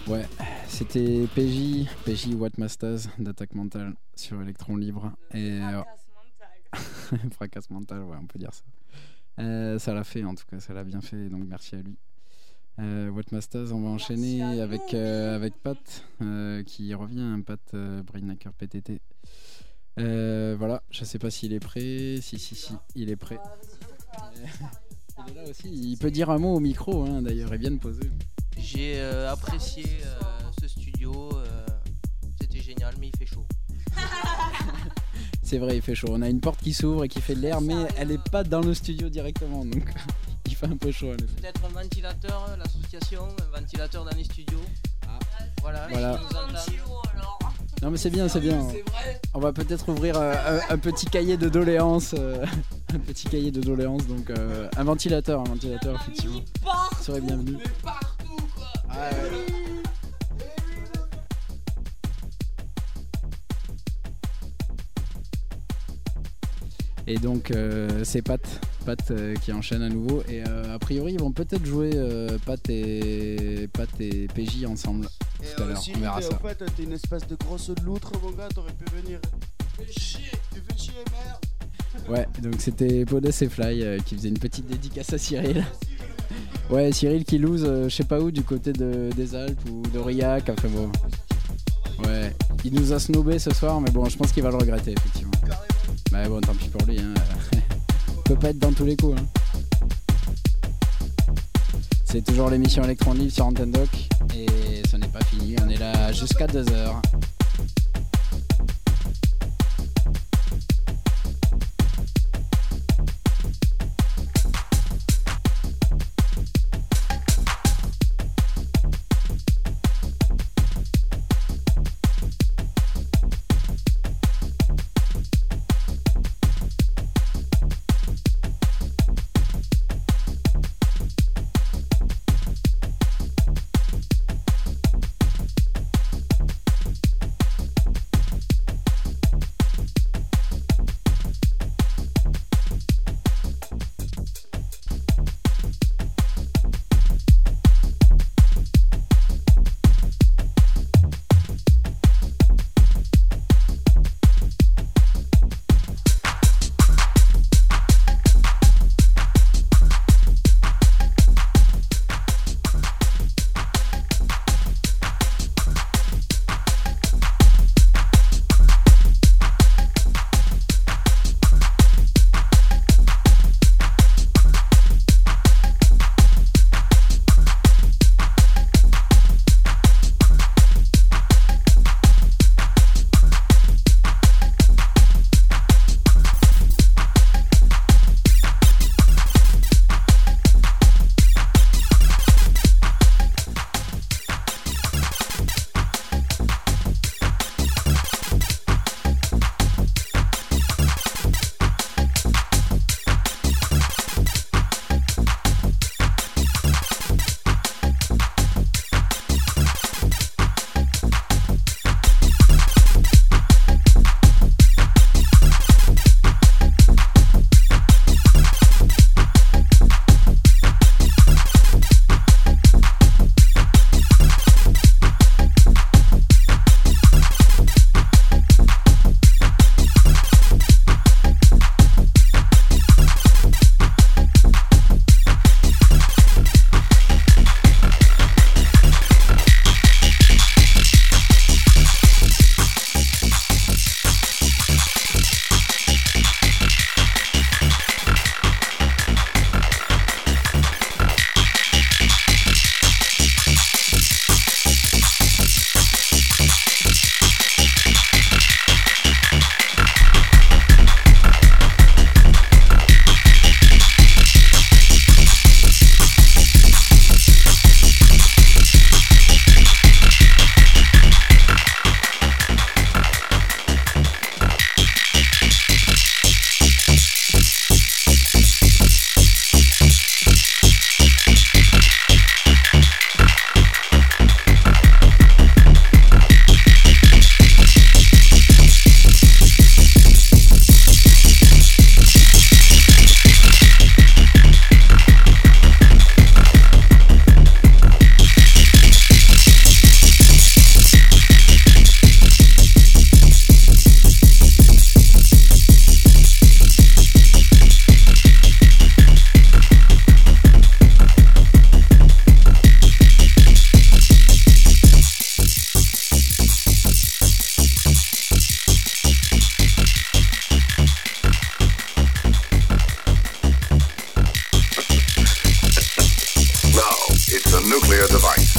Ouais, c'était PJ What Mastaz d'Attaque Mentale sur Electron Libre. Et fracasse mental, ouais, on peut dire ça. Ça l'a fait en tout cas, ça l'a bien fait, donc merci à lui. What Mastaz, on va enchaîner avec Pat qui revient, Pat Brainhacker PTT. Voilà, je sais pas s'il est prêt. Si, il est prêt. Il est là aussi, il peut dire un mot au micro d'ailleurs, et bien de poser. J'ai apprécié ce studio, c'était génial, mais il fait chaud. C'est vrai, il fait chaud. On a une porte qui s'ouvre et qui fait de l'air, mais elle est pas dans le studio directement, donc il fait un peu chaud. Peut-être un ventilateur, l'association, un ventilateur dans les studios. Ah. Voilà. Non mais c'est bien. C'est vrai. On va peut-être ouvrir un petit cahier de doléances, donc un ventilateur effectivement. Serait bienvenu. Partout quoi. Ah, ouais. Et donc c'est Pat qui enchaîne à nouveau et a priori ils vont peut-être jouer Pat et PJ ensemble tout à l'heure, on verra ça. En fait t'es une espèce de grosse loutre mon gars, t'aurais pu venir. Tu fais chier merde. Ouais, donc c'était Podest et Fly qui faisait une petite dédicace à Cyril. Ouais, Cyril qui lose je sais pas où, du côté des Alpes ou d'Aurillac, enfin bon. Ouais, il nous a snobé ce soir mais bon je pense qu'il va le regretter effectivement. Bah bon, tant pis pour lui, peut pas être dans tous les coups. C'est toujours l'émission Electron Live sur Antenne Doc et ce n'est pas fini, on est là jusqu'à 2h. nuclear device.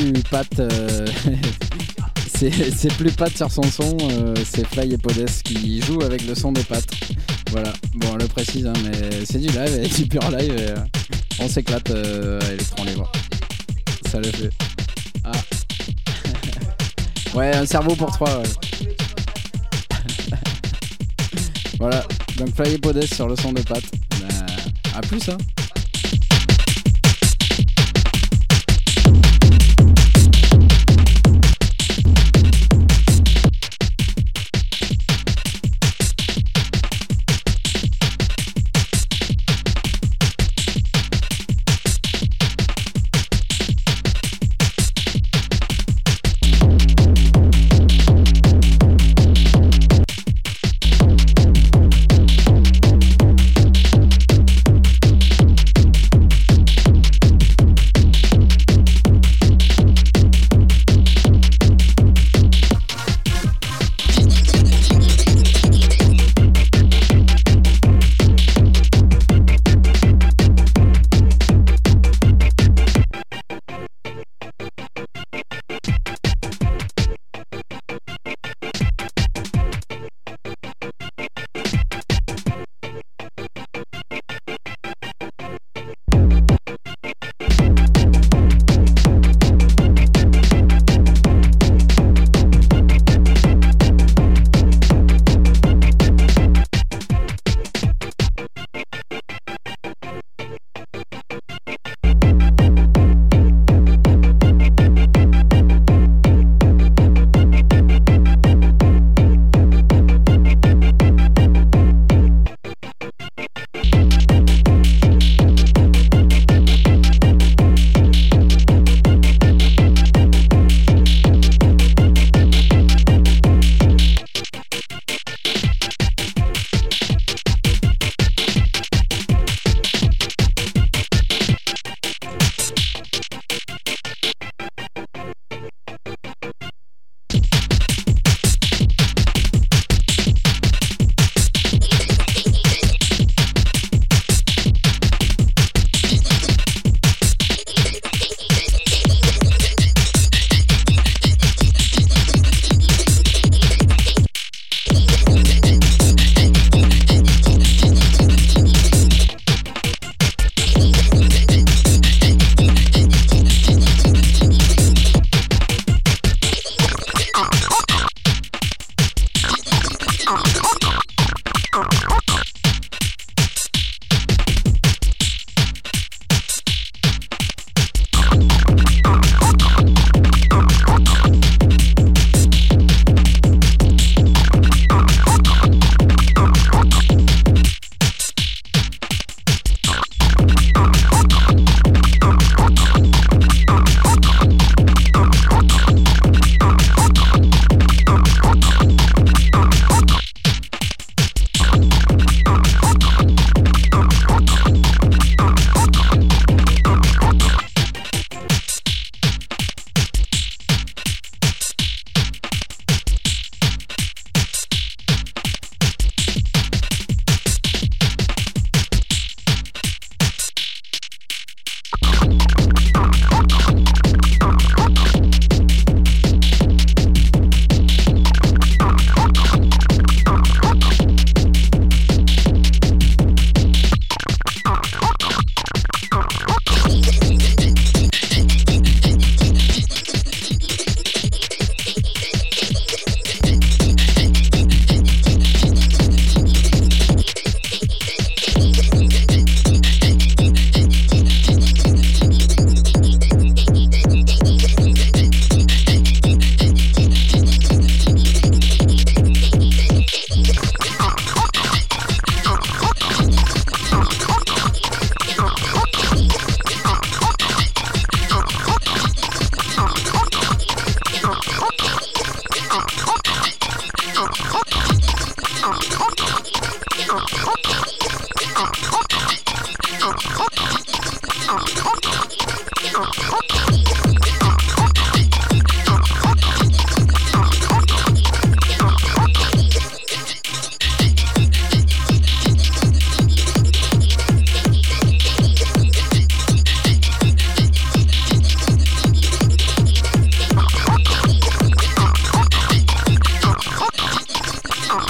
plus Pat. C'est plus Pat sur son son. C'est Fly et Podest qui jouent avec le son des Pat. Voilà. Bon, on le précise, hein, mais c'est du live, et du pur live. Et, on s'éclate à Electron Libre. Ça le fait. Ah. Ouais, un cerveau pour 3. Ouais. Voilà. Donc Fly et Podest sur le son de Pat. À plus, hein.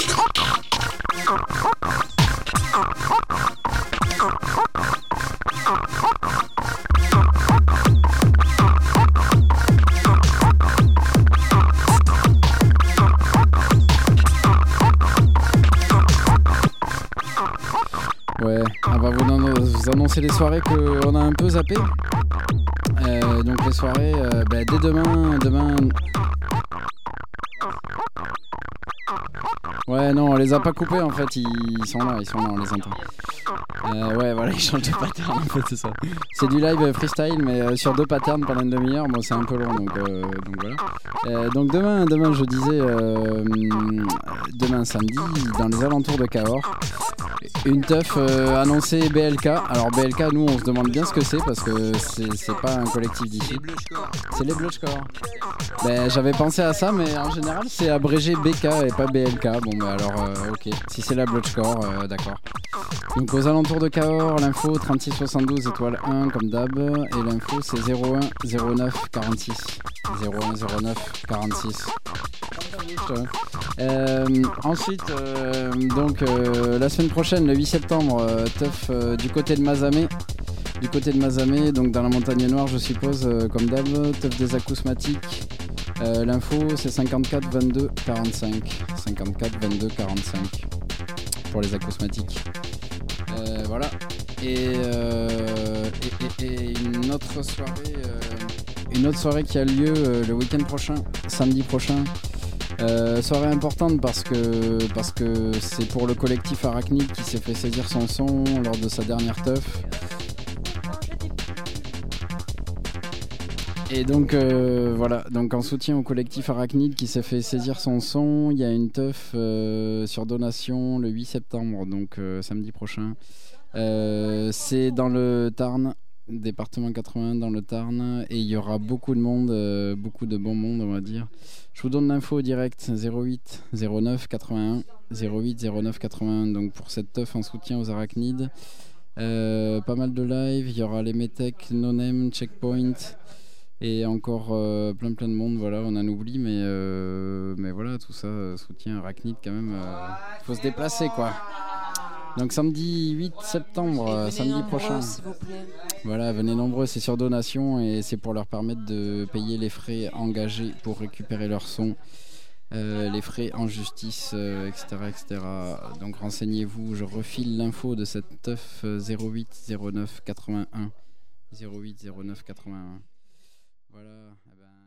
Ouais, on va vous annoncer les soirées qu'on a un peu zappées. Donc les soirées, dès demain... Ouais, non, on les a pas coupés en fait, ils sont là, on les entend. Ouais, voilà, ils changent de pattern en fait, c'est ça. C'est du live freestyle, mais sur 2 patterns pendant une demi-heure, bon, c'est un peu long, donc voilà. Donc demain, je disais, demain samedi, dans les alentours de Cahors, une teuf annoncée BLK. Alors BLK, nous, on se demande bien ce que c'est, parce que c'est pas un collectif d'ici. C'est les Blochcore. J'avais pensé à ça, mais en général, c'est abrégé BK et pas BLK. Bon, alors, ok, si c'est la Blochcore, d'accord. Donc aux alentours de Cahors, l'info 36 72 étoile 1 comme d'hab, et l'info c'est 01 09 46. 01 09 46. Ensuite, la semaine prochaine, le 8 septembre, teuf du côté de Mazamet. Donc dans la montagne noire, je suppose, comme d'hab, teuf des acousmatiques. L'info c'est 54 22 45. 54 22 45 pour les acousmatiques. Voilà. Et une autre soirée qui a lieu le week-end prochain, samedi prochain. Soirée importante parce que c'est pour le collectif Arachnid qui s'est fait saisir son son lors de sa dernière teuf. Et donc voilà, donc en soutien au collectif Arachnid qui s'est fait saisir son son, il y a une teuf sur donation le 8 septembre, donc samedi prochain. C'est dans le Tarn, département 80 dans le Tarn, et il y aura beaucoup de monde, beaucoup de bon monde on va dire. Je vous donne l'info direct, 08 09 81 08 09 81, donc pour cette teuf en soutien aux Arachnides. Pas mal de live, il y aura les Metech, No Name, Checkpoint et encore plein de monde, voilà, on en oublie, mais voilà, tout ça, soutien Arachnid quand même, faut se déplacer quoi. Donc samedi 8 septembre, samedi prochain. Voilà, venez nombreux, c'est sur donation et c'est pour leur permettre de payer les frais engagés pour récupérer leur son, les frais en justice, etc. Donc renseignez-vous, je refile l'info de cette teuf 08 09 81. 08 09 81. Voilà, eh ben...